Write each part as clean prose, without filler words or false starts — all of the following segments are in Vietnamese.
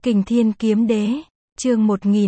Kình Thiên Kiếm Đế, chương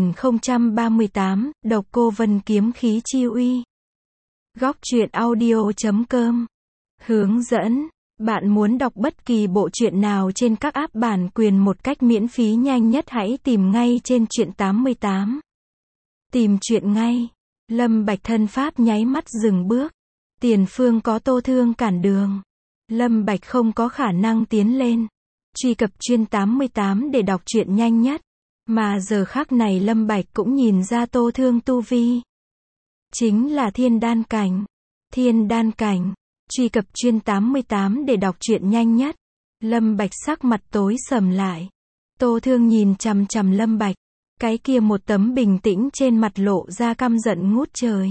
1038, Độc Cô Vân Kiếm Khí Chi Uy. Góc truyện audio.com. Hướng dẫn. Bạn muốn đọc bất kỳ bộ truyện nào trên các app bản quyền một cách miễn phí nhanh nhất hãy tìm ngay trên truyện 88. Tìm truyện ngay. Lâm Bạch thân pháp nháy mắt dừng bước. Tiền phương có Tô Thương cản đường. Lâm Bạch không có khả năng tiến lên. Truy cập truyện 88 để đọc truyện nhanh nhất. Mà giờ khắc này Lâm Bạch cũng nhìn ra Tô Thương tu vi. Chính là thiên đan cảnh. Thiên đan cảnh. Truy cập truyện 88 để đọc truyện nhanh nhất. Lâm Bạch sắc mặt tối sầm lại. Tô Thương nhìn chằm chằm Lâm Bạch. Cái kia một tấm bình tĩnh trên mặt lộ ra căm giận ngút trời.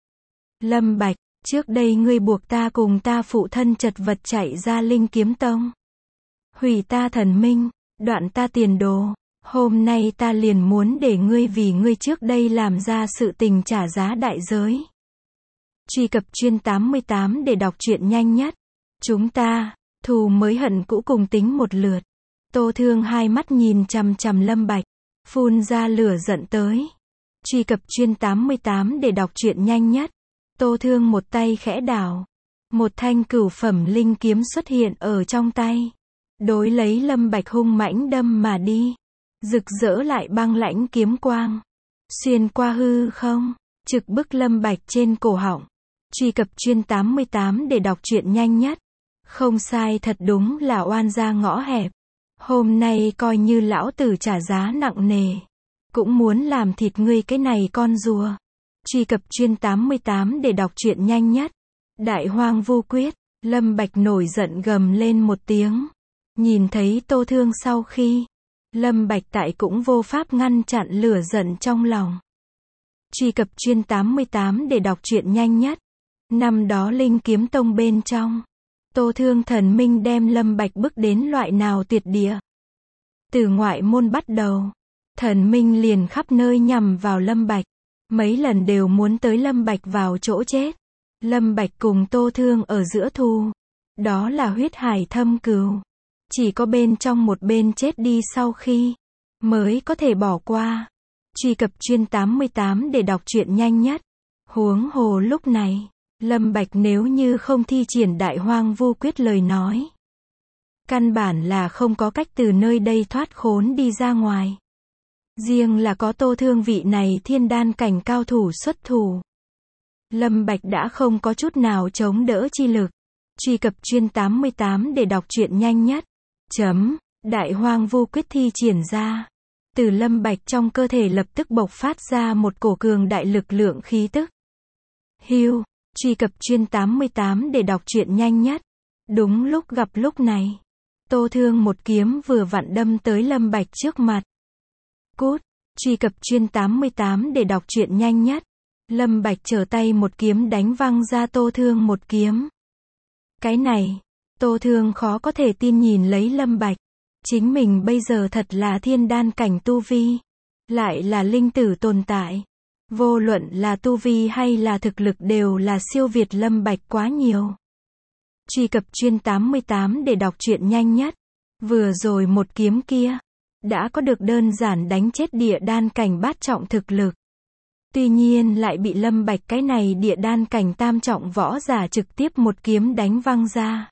Lâm Bạch, trước đây ngươi buộc ta cùng ta phụ thân chật vật chạy ra Linh Kiếm Tông. Hủy ta thần minh, đoạn ta tiền đồ. Hôm nay ta liền muốn để ngươi vì ngươi trước đây làm ra sự tình trả giá đại giới. Truy cập truyện 88 để đọc truyện nhanh nhất. Chúng ta, thù mới hận cũ cùng tính một lượt. Tô Thương hai mắt nhìn chằm chằm Lâm Bạch, phun ra lửa giận tới. Truy cập truyện 88 để đọc truyện nhanh nhất. Tô Thương một tay khẽ đảo. Một thanh cửu phẩm linh kiếm xuất hiện ở trong tay. Đối lấy Lâm Bạch hung mãnh đâm mà đi. Rực rỡ lại băng lãnh kiếm quang. Xuyên qua hư không, trực bức Lâm Bạch trên cổ họng. Truy cập truyện 88 để đọc truyện nhanh nhất. Không sai, thật đúng là oan gia ngõ hẹp. Hôm nay coi như lão tử trả giá nặng nề. Cũng muốn làm thịt ngươi cái này con rùa. Truy cập truyện 88 để đọc truyện nhanh nhất. Đại Hoang Vu Quyết. Lâm Bạch nổi giận gầm lên một tiếng. Nhìn thấy Tô Thương sau khi, Lâm Bạch tại cũng vô pháp ngăn chặn lửa giận trong lòng. Truy cập truyện 88 để đọc truyện nhanh nhất. Năm đó Linh Kiếm Tông bên trong, Tô Thương thần minh đem Lâm Bạch bức đến loại nào tuyệt địa. Từ ngoại môn bắt đầu, thần minh liền khắp nơi nhằm vào Lâm Bạch. Mấy lần đều muốn tới Lâm Bạch vào chỗ chết. Lâm Bạch cùng Tô Thương ở giữa thù. Đó là huyết hải thâm cừu. Chỉ có bên trong một bên chết đi sau khi, mới có thể bỏ qua. Truy cập truyện 88 để đọc truyện nhanh nhất. Huống hồ lúc này, Lâm Bạch nếu như không thi triển Đại Hoang Vu Quyết lời nói, căn bản là không có cách từ nơi đây thoát khốn đi ra ngoài. Riêng là có Tô Thương vị này thiên đan cảnh cao thủ xuất thủ, Lâm Bạch đã không có chút nào chống đỡ chi lực. Truy cập truyện 88 để đọc truyện nhanh nhất. Đại Hoang Vu Quyết thi triển ra. Từ Lâm Bạch trong cơ thể lập tức bộc phát ra một cổ cường đại lực lượng khí tức. Hưu, truy cập truyện 88 để đọc truyện nhanh nhất. Đúng lúc gặp lúc này, Tô Thương một kiếm vừa vặn đâm tới Lâm Bạch trước mặt. Cút, truy cập truyện 88 để đọc truyện nhanh nhất. Lâm Bạch trở tay một kiếm đánh văng ra Tô Thương một kiếm. Cái này, Tô Thương khó có thể tin nhìn lấy Lâm Bạch. Chính mình bây giờ thật là thiên đan cảnh tu vi. Lại là linh tử tồn tại. Vô luận là tu vi hay là thực lực đều là siêu việt Lâm Bạch quá nhiều. Truy cập truyện 88 để đọc truyện nhanh nhất. Vừa rồi một kiếm kia, đã có được đơn giản đánh chết địa đan cảnh bát trọng thực lực. Tuy nhiên lại bị Lâm Bạch cái này địa đan cảnh tam trọng võ giả trực tiếp một kiếm đánh văng ra.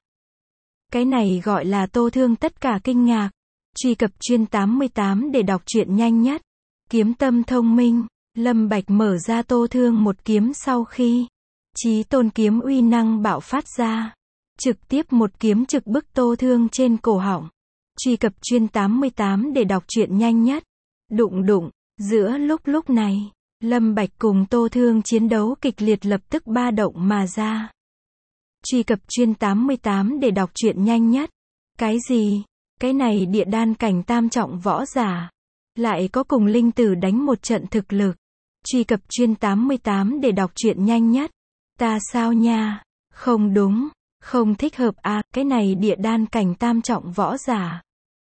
Cái này gọi là Tô Thương tất cả kinh ngạc. Truy cập truyện 88 để đọc truyện nhanh nhất. Kiếm tâm thông minh. Lâm Bạch mở ra Tô Thương một kiếm sau khi, Chí Tôn kiếm uy năng bạo phát ra. Trực tiếp một kiếm trực bức Tô Thương trên cổ họng. Truy cập truyện 88 để đọc truyện nhanh nhất. Đụng đụng. Giữa lúc này, Lâm Bạch cùng Tô Thương chiến đấu kịch liệt lập tức ba động mà ra. Truy cập truyện 88 để đọc truyện nhanh nhất. Cái gì? Cái này địa đan cảnh tam trọng võ giả. Lại có cùng linh tử đánh một trận thực lực. Truy cập truyện 88 để đọc truyện nhanh nhất. Ta sao nha? Không đúng. Không thích hợp à, cái này địa đan cảnh tam trọng võ giả.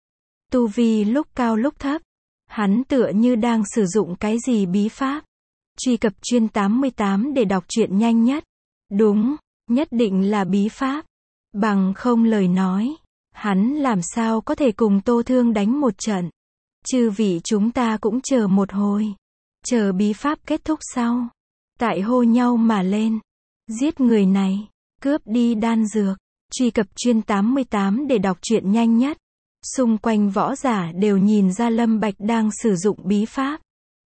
Tu vi lúc cao lúc thấp. Hắn tựa như đang sử dụng cái gì bí pháp. Truy cập truyện 88 để đọc truyện nhanh nhất. Đúng. Nhất định là bí pháp. Bằng không lời nói, hắn làm sao có thể cùng Tô Thương đánh một trận. Chư vị chúng ta cũng chờ một hồi. Chờ bí pháp kết thúc sau. Tại hô nhau mà lên. Giết người này. Cướp đi đan dược. Truy cập chuyên 88 để đọc truyện nhanh nhất. Xung quanh võ giả đều nhìn ra Lâm Bạch đang sử dụng bí pháp.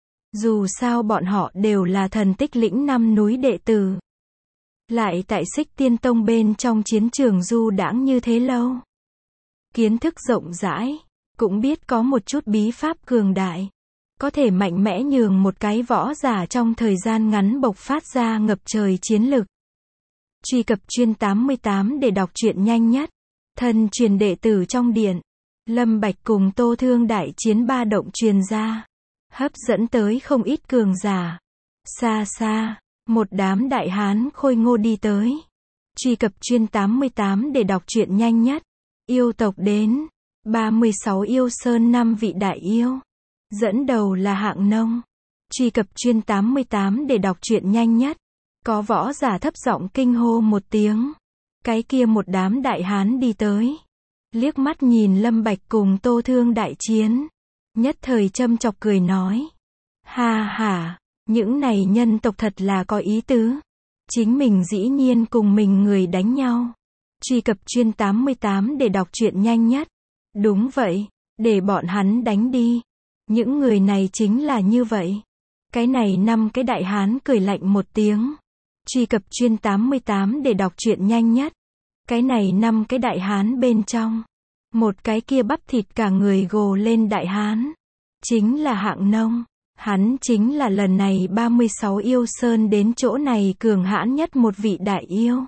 Dù sao bọn họ đều là thần tích lĩnh 5 núi đệ tử. Lại tại Xích Tiên Tông bên trong chiến trường du đãng như thế lâu. Kiến thức rộng rãi, cũng biết có một chút bí pháp cường đại. Có thể mạnh mẽ nhường một cái võ giả trong thời gian ngắn bộc phát ra ngập trời chiến lực. Truy cập chuyên 88 để đọc truyện nhanh nhất. Thân truyền đệ tử trong điện. Lâm Bạch cùng Tô Thương đại chiến ba động truyền ra. Hấp dẫn tới không ít cường giả. Xa xa, một đám đại hán khôi ngô đi tới. Truy cập chuyên 88 để đọc truyện nhanh nhất. Yêu tộc đến. 36 yêu sơn 5 vị đại yêu. Dẫn đầu là Hạng Nông. Truy cập chuyên 88 để đọc truyện nhanh nhất. Có võ giả thấp giọng kinh hô một tiếng. Cái kia một đám đại hán đi tới. Liếc mắt nhìn Lâm Bạch cùng Tô Thương đại chiến. Nhất thời châm chọc cười nói. Ha ha, những này nhân tộc thật là có ý tứ. Chính mình dĩ nhiên cùng mình người đánh nhau. Truy cập chuyên 88 để đọc truyện nhanh nhất. Đúng vậy, để bọn hắn đánh đi. Những người này chính là như vậy. Cái này 5 cái đại hán cười lạnh một tiếng. Truy cập chuyên 88 để đọc truyện nhanh nhất. Cái này 5 cái đại hán bên trong. Một cái kia bắp thịt cả người gồ lên đại hán. Chính là Hạng Nông. Hắn chính là lần này 36 yêu sơn đến chỗ này cường hãn nhất một vị đại yêu.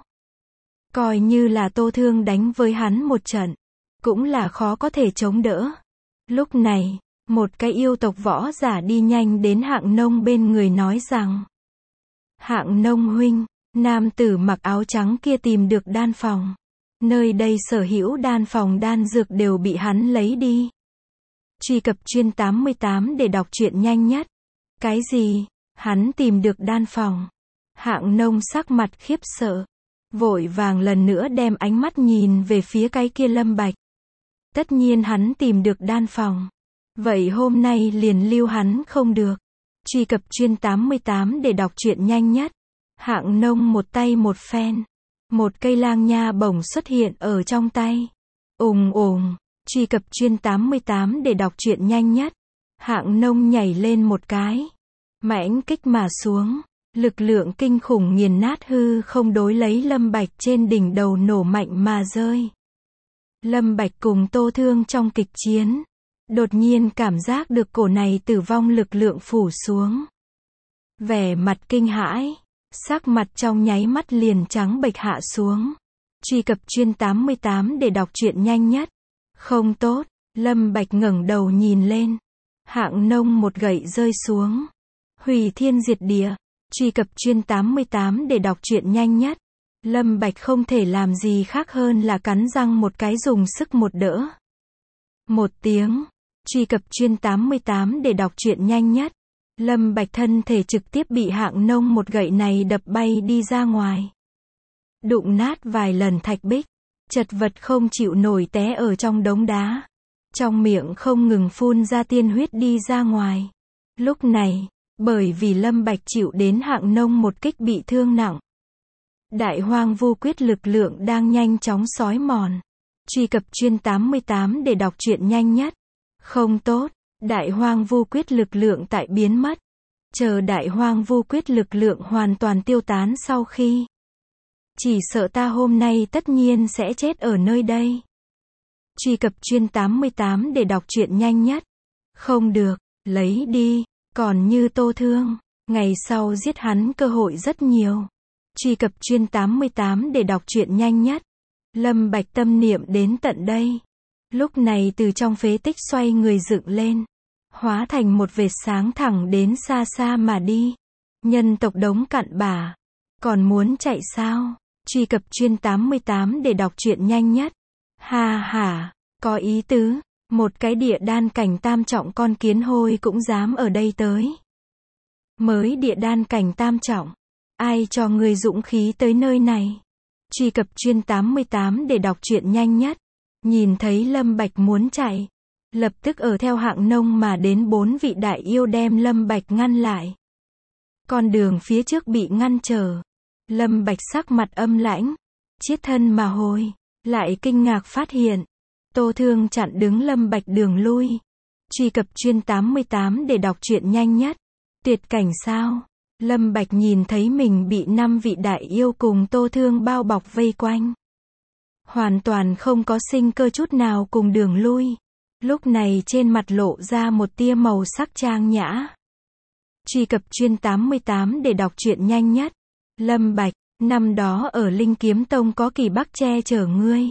Coi như là Tô Thương đánh với hắn một trận. Cũng là khó có thể chống đỡ. Lúc này, một cái yêu tộc võ giả đi nhanh đến Hạng Nông bên người nói rằng. Hạng Nông huynh, nam tử mặc áo trắng kia tìm được đan phòng. Nơi đây sở hữu đan phòng đan dược đều bị hắn lấy đi. Truy cập chuyên 88 để đọc truyện nhanh nhất. Cái gì? Hắn tìm được đan phòng. Hạng Nông sắc mặt khiếp sợ. Vội vàng lần nữa đem ánh mắt nhìn về phía cái kia Lâm Bạch. Tất nhiên hắn tìm được đan phòng. Vậy hôm nay liền lưu hắn không được. Truy cập chuyên 88 để đọc truyện nhanh nhất. Hạng Nông một tay một phen. Một cây lang nha bổng xuất hiện ở trong tay. Ùng ùng. Truy cập chuyên 88 để đọc truyện nhanh nhất. Hạng Nông nhảy lên một cái. Mãnh kích mà xuống. Lực lượng kinh khủng nghiền nát hư không đối lấy Lâm Bạch trên đỉnh đầu nổ mạnh mà rơi. Lâm Bạch cùng Tô Thương trong kịch chiến. Đột nhiên cảm giác được cổ này tử vong lực lượng phủ xuống. Vẻ mặt kinh hãi. Sắc mặt trong nháy mắt liền trắng bệch hạ xuống. Truy cập chuyên 88 để đọc truyện nhanh nhất. Không tốt, Lâm Bạch ngẩng đầu nhìn lên. Hạng Nông một gậy rơi xuống. Hủy thiên diệt địa. Truy cập chuyên 88 để đọc truyện nhanh nhất. Lâm Bạch không thể làm gì khác hơn là cắn răng một cái dùng sức một đỡ. Một tiếng. Truy cập chuyên 88 để đọc truyện nhanh nhất. Lâm Bạch thân thể trực tiếp bị Hạng Nông một gậy này đập bay đi ra ngoài. Đụng nát vài lần thạch bích. Chật vật không chịu nổi té ở trong đống đá. Trong miệng không ngừng phun ra tiên huyết đi ra ngoài. Lúc này, bởi vì Lâm Bạch chịu đến Hạng Nông một kích bị thương nặng. Đại hoang vu quyết lực lượng đang nhanh chóng xói mòn. Truy cập chuyên 88 để đọc truyện nhanh nhất. Không tốt, đại hoang vu quyết lực lượng tại biến mất. Chờ đại hoang vu quyết lực lượng hoàn toàn tiêu tán sau khi. Chỉ sợ ta hôm nay tất nhiên sẽ chết ở nơi đây. Truy cập chuyên 88 để đọc truyện nhanh nhất. Không được, lấy đi, còn như Tô Thương, ngày sau giết hắn cơ hội rất nhiều. Truy cập chuyên 88 để đọc truyện nhanh nhất. Lâm Bạch tâm niệm đến tận đây. Lúc này từ trong phế tích xoay người dựng lên. Hóa thành một vệt sáng thẳng đến xa xa mà đi. Nhân tộc đống cặn bã. Còn muốn chạy sao? Truy cập chuyên 88 để đọc truyện nhanh nhất. Ha ha, có ý tứ. Một cái địa đan cảnh tam trọng con kiến hôi cũng dám ở đây tới. Mới địa đan cảnh tam trọng. Ai cho người dũng khí tới nơi này? Truy cập chuyên 88 để đọc truyện nhanh nhất. Nhìn thấy Lâm Bạch muốn chạy. Lập tức ở theo Hạng Nông mà đến 4 vị đại yêu đem Lâm Bạch ngăn lại. Con đường phía trước bị ngăn trở. Lâm Bạch sắc mặt âm lãnh, chiết thân mà hồi, lại kinh ngạc phát hiện. Tô Thương chặn đứng Lâm Bạch đường lui. Truy cập chuyên 88 để đọc truyện nhanh nhất. Tuyệt cảnh sao? Lâm Bạch nhìn thấy mình bị 5 vị đại yêu cùng Tô Thương bao bọc vây quanh. Hoàn toàn không có sinh cơ chút nào cùng đường lui. Lúc này trên mặt lộ ra một tia màu sắc trang nhã. Truy cập chuyên 88 để đọc truyện nhanh nhất. Lâm Bạch, năm đó ở Linh Kiếm Tông có Kỳ Bắc che chở ngươi.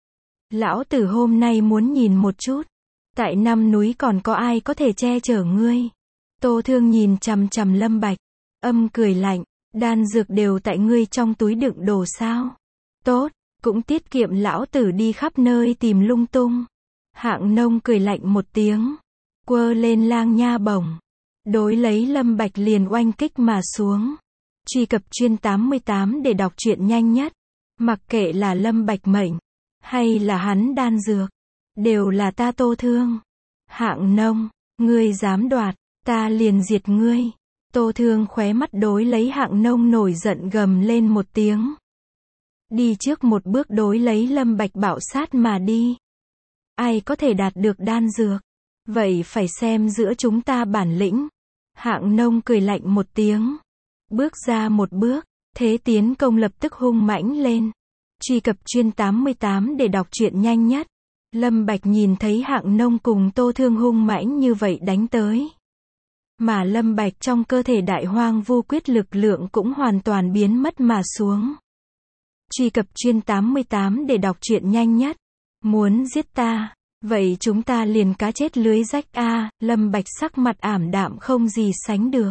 Lão tử hôm nay muốn nhìn một chút. Tại năm núi còn có ai có thể che chở ngươi? Tô Thương nhìn chằm chằm Lâm Bạch, âm cười lạnh, đan dược đều tại ngươi trong túi đựng đồ sao? Tốt, cũng tiết kiệm lão tử đi khắp nơi tìm lung tung. Hạng Nông cười lạnh một tiếng, quơ lên lang nha bổng, đối lấy Lâm Bạch liền oanh kích mà xuống. Truy cập chuyên 88 để đọc truyện nhanh nhất. Mặc kệ là Lâm Bạch mệnh, hay là hắn đan dược, đều là ta Tô Thương. Hạng Nông, ngươi dám đoạt, ta liền diệt ngươi. Tô Thương khóe mắt đối lấy Hạng Nông nổi giận gầm lên một tiếng. Đi trước một bước đối lấy Lâm Bạch bạo sát mà đi. Ai có thể đạt được đan dược? Vậy phải xem giữa chúng ta bản lĩnh. Hạng Nông cười lạnh một tiếng. Bước ra một bước, thế tiến công lập tức hung mãnh lên. Truy cập chuyên 88 để đọc truyện nhanh nhất. Lâm Bạch nhìn thấy Hạng Nông cùng Tô Thương hung mãnh như vậy đánh tới. Mà Lâm Bạch trong cơ thể Đại Hoang Vu Quyết lực lượng cũng hoàn toàn biến mất mà xuống. Truy cập chuyên 88 để đọc truyện nhanh nhất. Muốn giết ta, vậy chúng ta liền cá chết lưới rách a. Lâm Bạch sắc mặt ảm đạm không gì sánh được.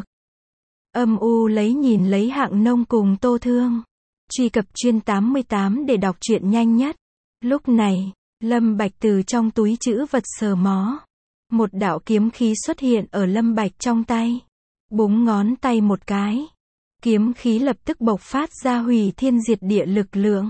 Âm u lấy nhìn lấy Hạng Nông cùng Tô Thương. Truy cập chuyên 88 để đọc truyện nhanh nhất. Lúc này, Lâm Bạch từ trong túi trữ vật sờ mó. Một đạo kiếm khí xuất hiện ở Lâm Bạch trong tay. Búng ngón tay một cái. Kiếm khí lập tức bộc phát ra hủy thiên diệt địa lực lượng.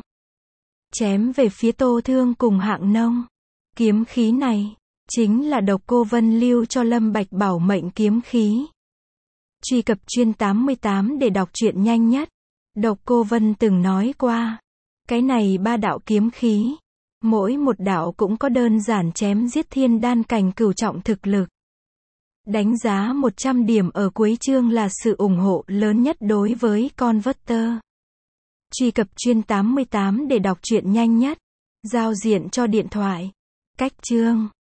Chém về phía Tô Thương cùng Hạng Nông. Kiếm khí này, chính là Độc Cô Vân lưu cho Lâm Bạch bảo mệnh kiếm khí. Truy cập chuyên 88 để đọc truyện nhanh nhất. Độc Cô Vân từng nói qua. Cái này 3 đạo kiếm khí. Mỗi một đạo cũng có đơn giản chém giết thiên đan cảnh cửu trọng thực lực. Đánh giá 100 điểm ở cuối chương là sự ủng hộ lớn nhất đối với Converter. Truy cập chuyên 88 để đọc truyện nhanh nhất. Giao diện cho điện thoại. Cách chương